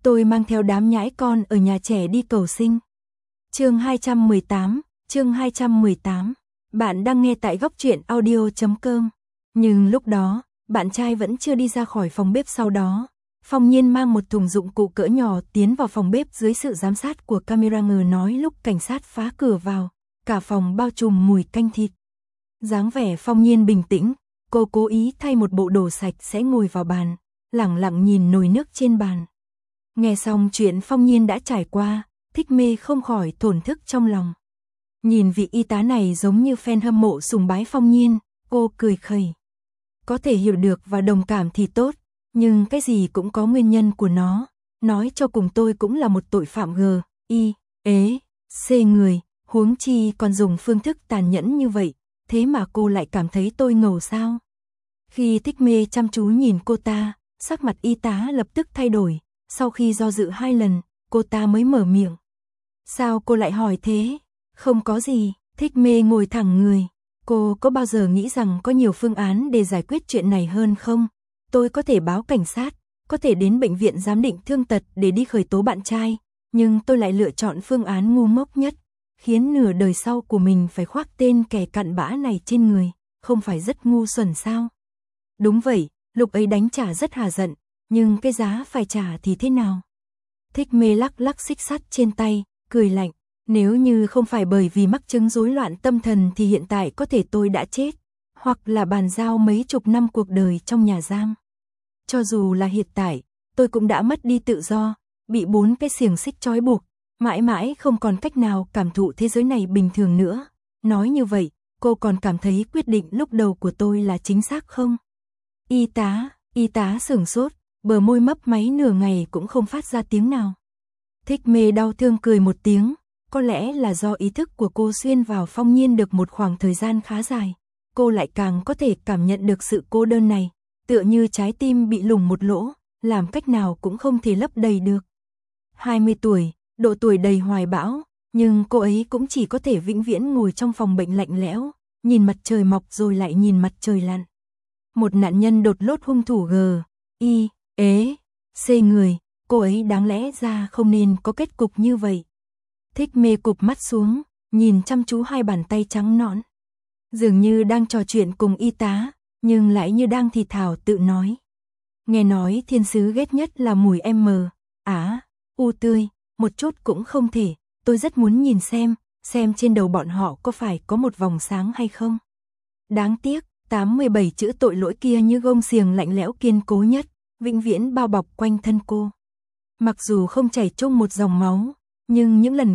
Tôi mang theo đám nhãi con ở nhà trẻ đi cầu sinh. Chương 218. Bạn đang nghe tại góc truyện audio.com. Nhưng lúc đó, bạn trai vẫn chưa đi ra khỏi phòng bếp. Sau đó, Phong Nhiên mang một thùng dụng cụ cỡ nhỏ tiến vào phòng bếp dưới sự giám sát của camera. Ngờ nói lúc cảnh sát phá cửa vào, cả phòng bao trùm mùi canh thịt. Dáng vẻ Phong Nhiên bình tĩnh, cô cố ý thay một bộ đồ sạch sẽ ngồi vào bàn, lẳng lặng nhìn nồi nước trên bàn. Nghe xong chuyện Phong Nhiên đã trải qua, Thích Mê không khỏi thổn thức trong lòng. Nhìn vị y tá này giống như fan hâm mộ sùng bái Phong Nhiên, cô cười khẩy. Có thể hiểu được và đồng cảm thì tốt, nhưng cái gì cũng có nguyên nhân của nó. Nói cho cùng tôi cũng là một tội phạm C người, huống chi còn dùng phương thức tàn nhẫn như vậy, thế mà cô lại cảm thấy tôi ngầu sao? Khi Thích Mê chăm chú nhìn cô ta, sắc mặt y tá lập tức thay đổi, sau khi do dự 2 lần, cô ta mới mở miệng. Sao cô lại hỏi thế? Không có gì, Thích Mê ngồi thẳng người. Cô có bao giờ nghĩ rằng có nhiều phương án để giải quyết chuyện này hơn không? Tôi có thể báo cảnh sát, có thể đến bệnh viện giám định thương tật để đi khởi tố bạn trai, nhưng tôi lại lựa chọn phương án ngu ngốc nhất, khiến nửa đời sau của mình phải khoác tên kẻ cặn bã này trên người, không phải rất ngu xuẩn sao? Đúng vậy, lúc ấy đánh trả rất hà giận, nhưng cái giá phải trả thì thế nào? Thích Mê lắc lắc xích sắt trên tay, cười lạnh. Nếu như không phải bởi vì mắc chứng rối loạn tâm thần thì hiện tại có thể tôi đã chết, hoặc là bàn giao mấy chục năm cuộc đời trong nhà giam. Cho dù là hiện tại, tôi cũng đã mất đi tự do, bị 4 cái xiềng xích trói buộc, mãi mãi không còn cách nào cảm thụ thế giới này bình thường nữa. Nói như vậy, cô còn cảm thấy quyết định lúc đầu của tôi là chính xác không? Y tá sửng sốt, bờ môi mấp máy nửa ngày cũng không phát ra tiếng nào. Thích Mê đau thương cười một tiếng. Có lẽ là do ý thức của cô xuyên vào Phong Nhiên được một khoảng thời gian khá dài, cô lại càng có thể cảm nhận được sự cô đơn này, tựa như trái tim bị lủng một lỗ, làm cách nào cũng không thể lấp đầy được. 20 tuổi, độ tuổi đầy hoài bão, nhưng cô ấy cũng chỉ có thể vĩnh viễn ngồi trong phòng bệnh lạnh lẽo, nhìn mặt trời mọc rồi lại nhìn mặt trời lặn. Một nạn nhân đột lốt hung thủ C người, cô ấy đáng lẽ ra không nên có kết cục như vậy. Thích Mê cụp mắt xuống, nhìn chăm chú 2 bàn tay trắng nõn. Dường như đang trò chuyện cùng y tá, nhưng lại như đang thì thào tự nói. Nghe nói thiên sứ ghét nhất là mùi u tươi, một chút cũng không thể, tôi rất muốn nhìn xem trên đầu bọn họ có phải có một vòng sáng hay không. Đáng tiếc, 87 chữ tội lỗi kia như gông xiềng lạnh lẽo kiên cố nhất, vĩnh viễn bao bọc quanh thân cô. Mặc dù không chảy chung một dòng máu, nhưng những lần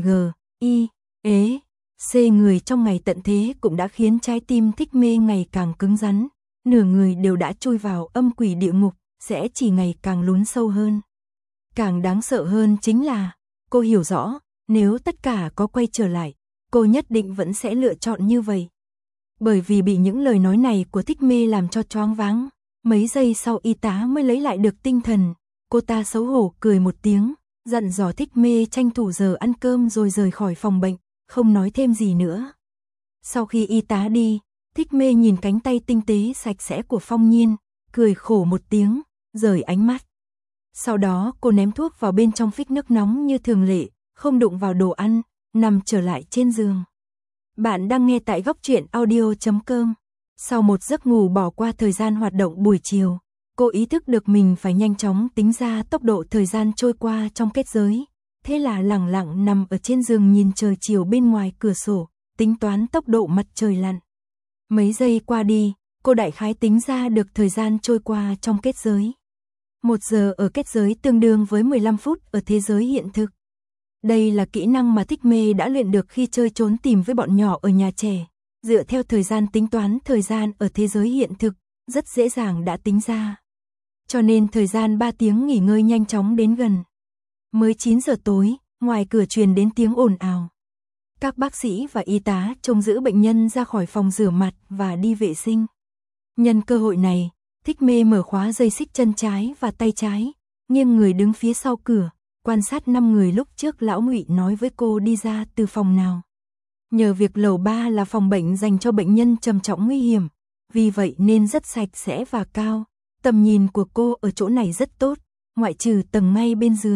C người trong ngày tận thế cũng đã khiến trái tim Thích Mê ngày càng cứng rắn, nửa người đều đã chui vào âm quỷ địa ngục, sẽ chỉ ngày càng lún sâu hơn. Càng đáng sợ hơn chính là, cô hiểu rõ, nếu tất cả có quay trở lại, cô nhất định vẫn sẽ lựa chọn như vậy. Bởi vì bị những lời nói này của Thích Mê làm cho choáng váng, mấy giây sau y tá mới lấy lại được tinh thần, cô ta xấu hổ cười một tiếng, dặn dò Thích Mê tranh thủ giờ ăn cơm rồi rời khỏi phòng bệnh, không nói thêm gì nữa. Sau khi y tá đi, Thích Mê nhìn cánh tay tinh tế sạch sẽ của Phong Nhiên, cười khổ một tiếng, rời ánh mắt. Sau đó cô ném thuốc vào bên trong phích nước nóng như thường lệ, không đụng vào đồ ăn, nằm trở lại trên giường. Bạn đang nghe tại góc truyện audio.com. Sau một giấc ngủ bỏ qua thời gian hoạt động buổi chiều, cô ý thức được mình phải nhanh chóng tính ra tốc độ thời gian trôi qua trong kết giới. Thế là lẳng lặng nằm ở trên giường nhìn trời chiều bên ngoài cửa sổ, tính toán tốc độ mặt trời lặn. Mấy giây qua đi, cô đại khái tính ra được thời gian trôi qua trong kết giới. 1 giờ ở kết giới tương đương với 15 phút ở thế giới hiện thực. Đây là kỹ năng mà Thích Mê đã luyện được khi chơi trốn tìm với bọn nhỏ ở nhà trẻ. Dựa theo thời gian tính toán thời gian ở thế giới hiện thực, rất dễ dàng đã tính ra. Cho nên thời gian 3 tiếng nghỉ ngơi nhanh chóng đến gần. Mới 9 giờ tối, ngoài cửa truyền đến tiếng ồn ào. Các bác sĩ và y tá trông giữ bệnh nhân ra khỏi phòng rửa mặt và đi vệ sinh. Nhân cơ hội này, Thích Mê mở khóa dây xích chân trái và tay trái, nghiêng người đứng phía sau cửa, quan sát 5 người lúc trước lão Ngụy nói với cô đi ra từ phòng nào. Nhờ việc lầu 3 là phòng bệnh dành cho bệnh nhân trầm trọng nguy hiểm, vì vậy nên rất sạch sẽ và cao. Tầm nhìn của cô ở chỗ này rất tốt, ngoại trừ tầng ngay bên dưới,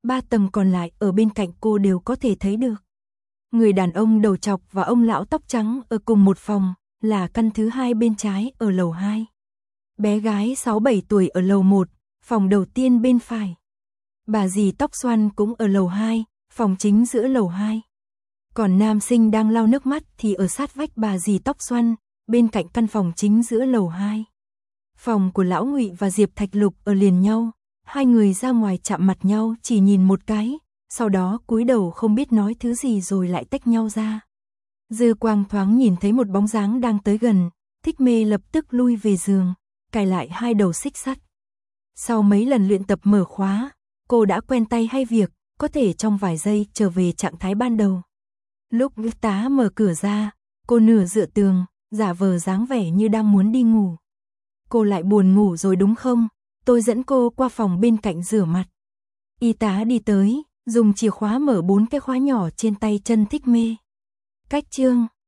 3 tầng còn lại ở bên cạnh cô đều có thể thấy được. Người đàn ông đầu trọc và ông lão tóc trắng ở cùng một phòng, là căn thứ 2 bên trái ở lầu 2. Bé gái 6-7 tuổi ở lầu 1, phòng đầu tiên bên phải. Bà dì tóc xoăn cũng ở lầu 2, phòng chính giữa lầu 2. Còn nam sinh đang lau nước mắt thì ở sát vách bà dì tóc xoăn, bên cạnh căn phòng chính giữa lầu 2. Phòng của Lão Ngụy và Diệp Thạch Lục ở liền nhau, hai người ra ngoài chạm mặt nhau chỉ nhìn một cái, sau đó cúi đầu không biết nói thứ gì rồi lại tách nhau ra. Dư Quang thoáng nhìn thấy một bóng dáng đang tới gần, Thích Mê lập tức lui về giường, cài lại 2 đầu xích sắt. Sau mấy lần luyện tập mở khóa, cô đã quen tay hay việc, có thể trong vài giây trở về trạng thái ban đầu. Lúc tá mở cửa ra, cô nửa dựa tường, giả vờ dáng vẻ như đang muốn đi ngủ. Cô lại buồn ngủ rồi đúng không? Tôi dẫn cô qua phòng bên cạnh rửa mặt. Y tá đi tới, dùng chìa khóa mở 4 cái khóa nhỏ trên tay chân Thích Mê. Cách chương